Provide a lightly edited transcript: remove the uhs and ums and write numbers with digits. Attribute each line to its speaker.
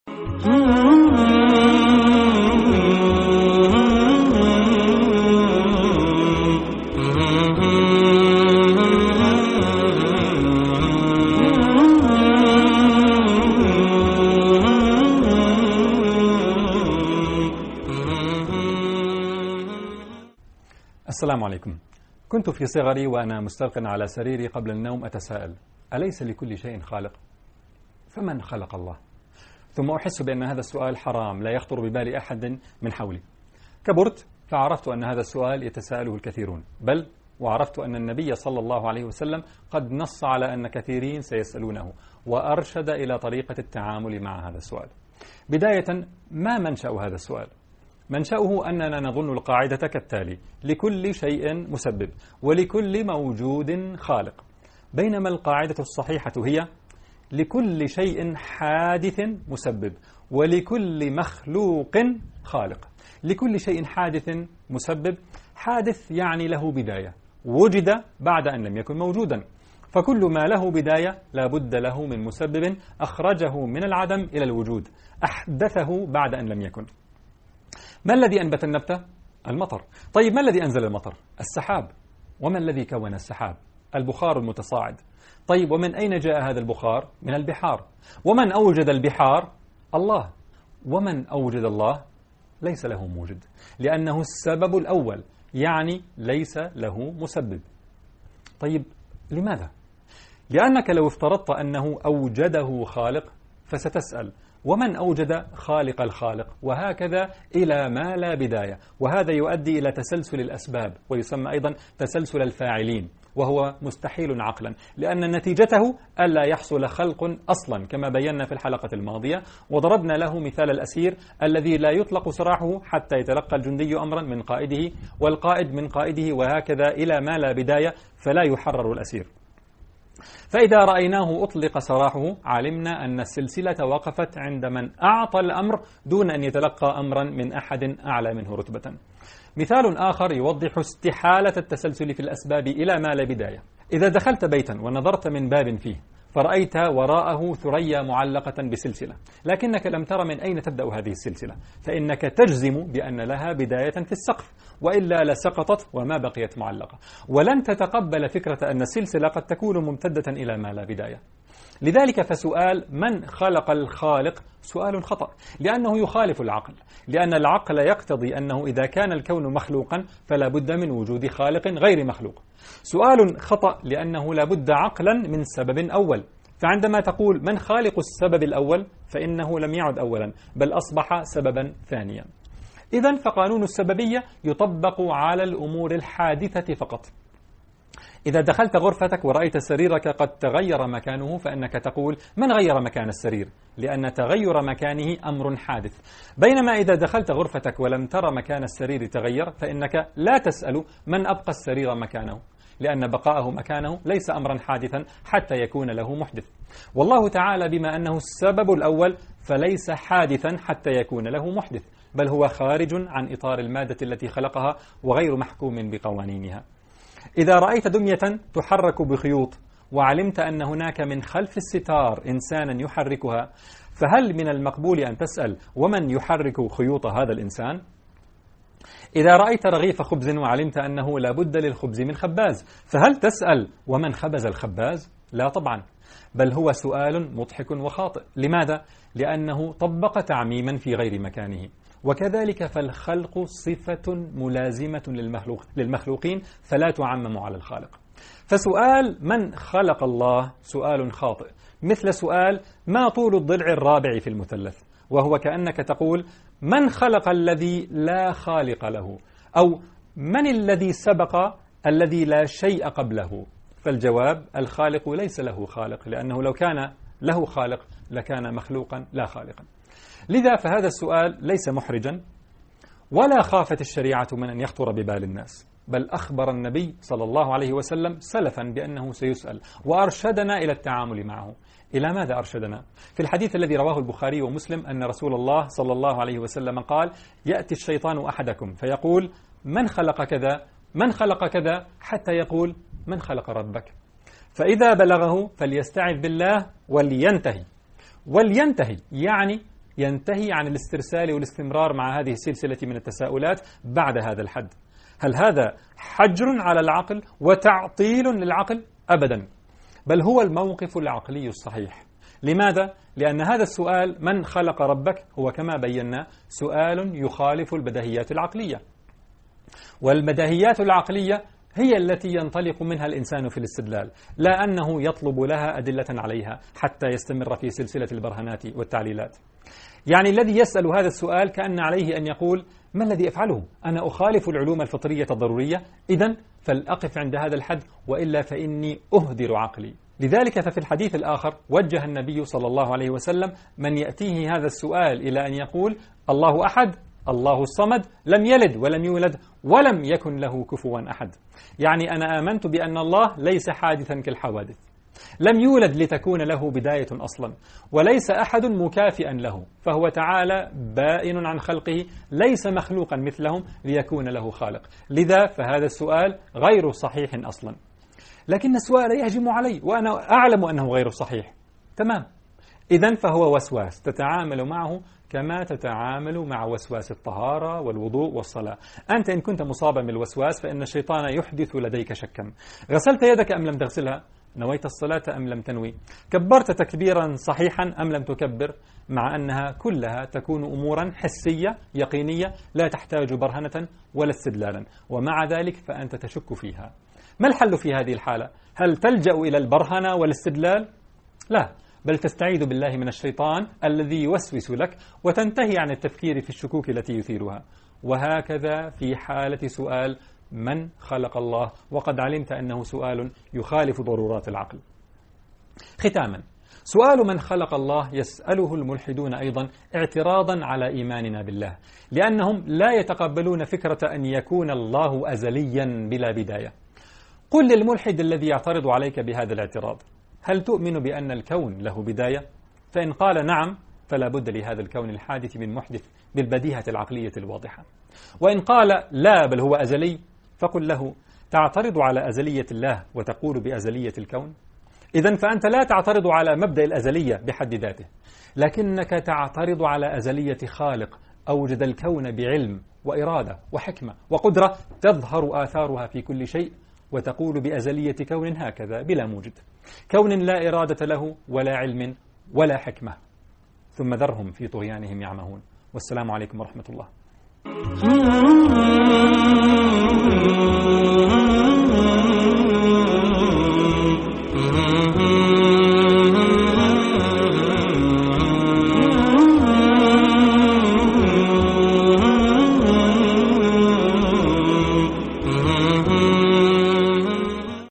Speaker 1: السلام عليكم. كنت في صغري وأنا مستلق على سريري قبل النوم أتساءل: أليس لكل شيء خالق؟ فمن خلق الله؟ ثم أحس بأن هذا السؤال حرام لا يخطر ببال أحد من حولي. كبرت فعرفت أن هذا السؤال يتساءله الكثيرون، بل وعرفت أن النبي صلى الله عليه وسلم قد نص على أن كثيرين سيسألونه، وأرشد إلى طريقة التعامل مع هذا السؤال. بداية، ما منشأ هذا السؤال؟ منشأه أننا نظن القاعدة كالتالي: لكل شيء مسبب ولكل موجود خالق، بينما القاعدة الصحيحة هي: لكل شيء حادث مسبب ولكل مخلوق خالق. لكل شيء حادث مسبب، حادث يعني له بداية، وجد بعد أن لم يكن موجودا، فكل ما له بداية لا بد له من مسبب أخرجه من العدم إلى الوجود، أحدثه بعد أن لم يكن. ما الذي أنبت النبتة؟ المطر. طيب ما الذي أنزل المطر؟ السحاب. وما الذي كون السحاب؟ البخار المتصاعد. طيب ومن أين جاء هذا البخار؟ من البحار. ومن أوجد البحار؟ الله. ومن أوجد الله؟ ليس له موجد، لأنه السبب الأول، يعني ليس له مسبب. طيب لماذا؟ لأنك لو افترضت أنه أوجده خالق فستسأل: ومن أوجد خالق الخالق؟ وهكذا إلى ما لا بداية، وهذا يؤدي إلى تسلسل الأسباب، ويسمى أيضا تسلسل الفاعلين، وهو مستحيل عقلا، لأن نتيجته ألا يحصل خلق أصلا، كما بينا في الحلقة الماضية، وضربنا له مثال الأسير الذي لا يطلق سراحه حتى يتلقى الجندي أمرا من قائده، والقائد من قائده، وهكذا إلى ما لا بداية، فلا يحرر الأسير. فإذا رأيناه أطلق سراحه علمنا أن السلسلة وقفت عند من أعطى الأمر دون أن يتلقى أمرا من أحد أعلى منه رتبة. مثال آخر يوضح استحالة التسلسل في الأسباب إلى ما لا بداية: إذا دخلت بيتا ونظرت من باب فيه فرأيت وراءه ثريا معلقة بسلسلة، لكنك لم تر من أين تبدأ هذه السلسلة، فإنك تجزم بأن لها بداية في السقف، وإلا لسقطت وما بقيت معلقة، ولن تتقبل فكرة أن السلسلة قد تكون ممتدة إلى ما لا بداية. لذلك فسؤال من خلق الخالق سؤال خطأ، لأنه يخالف العقل، لأن العقل يقتضي أنه إذا كان الكون مخلوقا فلا بد من وجود خالق غير مخلوق. سؤال خطأ لأنه لا بد عقلا من سبب أول، فعندما تقول من خالق السبب الأول فإنه لم يعد أولا، بل أصبح سببا ثانيا. إذن فقانون السببية يطبق على الأمور الحادثة فقط. إذا دخلت غرفتك ورأيت سريرك قد تغير مكانه فإنك تقول: من غير مكان السرير؟ لأن تغير مكانه أمر حادث. بينما إذا دخلت غرفتك ولم ترى مكان السرير تغير فإنك لا تسأل: من أبقى السرير مكانه؟ لأن بقاءه مكانه ليس أمرا حادثا حتى يكون له محدث. والله تعالى بما أنه السبب الأول فليس حادثا حتى يكون له محدث، بل هو خارج عن إطار المادة التي خلقها وغير محكوم بقوانينها. إذا رأيت دمية تحرك بخيوط وعلمت أن هناك من خلف الستار إنسانا يحركها، فهل من المقبول أن تسأل: ومن يحرك خيوط هذا الإنسان؟ إذا رأيت رغيف خبز وعلمت أنه لا بد للخبز من خباز، فهل تسأل: ومن خبز الخباز؟ لا طبعا، بل هو سؤال مضحك وخاطئ. لماذا؟ لأنه طبق تعميما في غير مكانه. وكذلك فالخلق صفة ملازمة للمخلوقين فلا تعمم على الخالق. فسؤال من خلق الله سؤال خاطئ، مثل سؤال ما طول الضلع الرابع في المثلث، وهو كأنك تقول: من خلق الذي لا خالق له؟ أو من الذي سبق الذي لا شيء قبله؟ فالجواب: الخالق ليس له خالق، لأنه لو كان له خالق لكان مخلوقا لا خالقا. لذا فهذا السؤال ليس محرجا، ولا خافت الشريعة من أن يخطر ببال الناس، بل أخبر النبي صلى الله عليه وسلم سلفا بأنه سيسأل، وأرشدنا إلى التعامل معه. إلى ماذا أرشدنا؟ في الحديث الذي رواه البخاري ومسلم أن رسول الله صلى الله عليه وسلم قال: يأتي الشيطان أحدكم فيقول: من خلق كذا؟ من خلق كذا؟ حتى يقول: من خلق ربك؟ فإذا بلغه فليستعذ بالله ولينتهي. ولينتهي يعني ينتهي عن الاسترسال والاستمرار مع هذه السلسلة من التساؤلات بعد هذا الحد. هل هذا حجر على العقل وتعطيل للعقل؟ أبدا، بل هو الموقف العقلي الصحيح. لماذا؟ لأن هذا السؤال من خلق ربك هو كما بينا سؤال يخالف البديهيات العقلية، والبديهيات العقلية هي التي ينطلق منها الإنسان في الاستدلال، لا أنه يطلب لها أدلة عليها حتى يستمر في سلسلة البرهانات والتعليلات. يعني الذي يسأل هذا السؤال كأن عليه أن يقول: ما الذي أفعله؟ أنا أخالف العلوم الفطرية الضرورية، إذن فلأقف عند هذا الحد، وإلا فإني أهدر عقلي. لذلك ففي الحديث الآخر وجه النبي صلى الله عليه وسلم من يأتيه هذا السؤال إلى أن يقول: الله أحد، الله الصمد، لم يلد ولم يولد ولم يكن له كفوا أحد. يعني أنا آمنت بأن الله ليس حادثا كالحوادث، لم يولد لتكون له بداية أصلا، وليس أحد مكافئا له، فهو تعالى بائن عن خلقه، ليس مخلوقا مثلهم ليكون له خالق. لذا فهذا السؤال غير صحيح أصلا. لكن السؤال يهجم علي وأنا أعلم أنه غير صحيح. تمام، إذن فهو وسواس تتعامل معه كما تتعامل مع وسواس الطهارة والوضوء والصلاة. أنت إن كنت مصابا بالوسواس فإن الشيطان يحدث لديك شكا: غسلت يدك أم لم تغسلها؟ نويت الصلاة أم لم تنوي؟ كبرت تكبيرا صحيحا أم لم تكبر؟ مع أنها كلها تكون أمورا حسية يقينية لا تحتاج برهنة ولا استدلالا، ومع ذلك فأنت تشك فيها. ما الحل في هذه الحالة؟ هل تلجأ إلى البرهنة والاستدلال؟ لا، بل تستعيذ بالله من الشيطان الذي يوسوس لك وتنتهي عن التفكير في الشكوك التي يثيرها. وهكذا في حالة سؤال من خلق الله، وقد علمت أنه سؤال يخالف ضرورات العقل. ختاما، سؤال من خلق الله يسأله الملحدون أيضا اعتراضا على إيماننا بالله، لأنهم لا يتقبلون فكرة أن يكون الله أزليا بلا بداية. قل للملحد الذي يعترض عليك بهذا الاعتراض: هل تؤمن بأن الكون له بداية؟ فإن قال نعم، فلا بد لهذا الكون الحادث من محدث بالبديهة العقلية الواضحة. وإن قال لا بل هو أزلي، فقل له: تعترض على أزلية الله وتقول بأزلية الكون؟ إذن فأنت لا تعترض على مبدأ الأزلية بحد ذاته، لكنك تعترض على أزلية خالق أوجد الكون بعلم وإرادة وحكمة وقدرة تظهر آثارها في كل شيء، وتقول بأزلية كون هكذا بلا موجد، كون لا إرادة له ولا علم ولا حكمة. ثم ذرهم في طغيانهم يعمهون. والسلام عليكم ورحمة الله.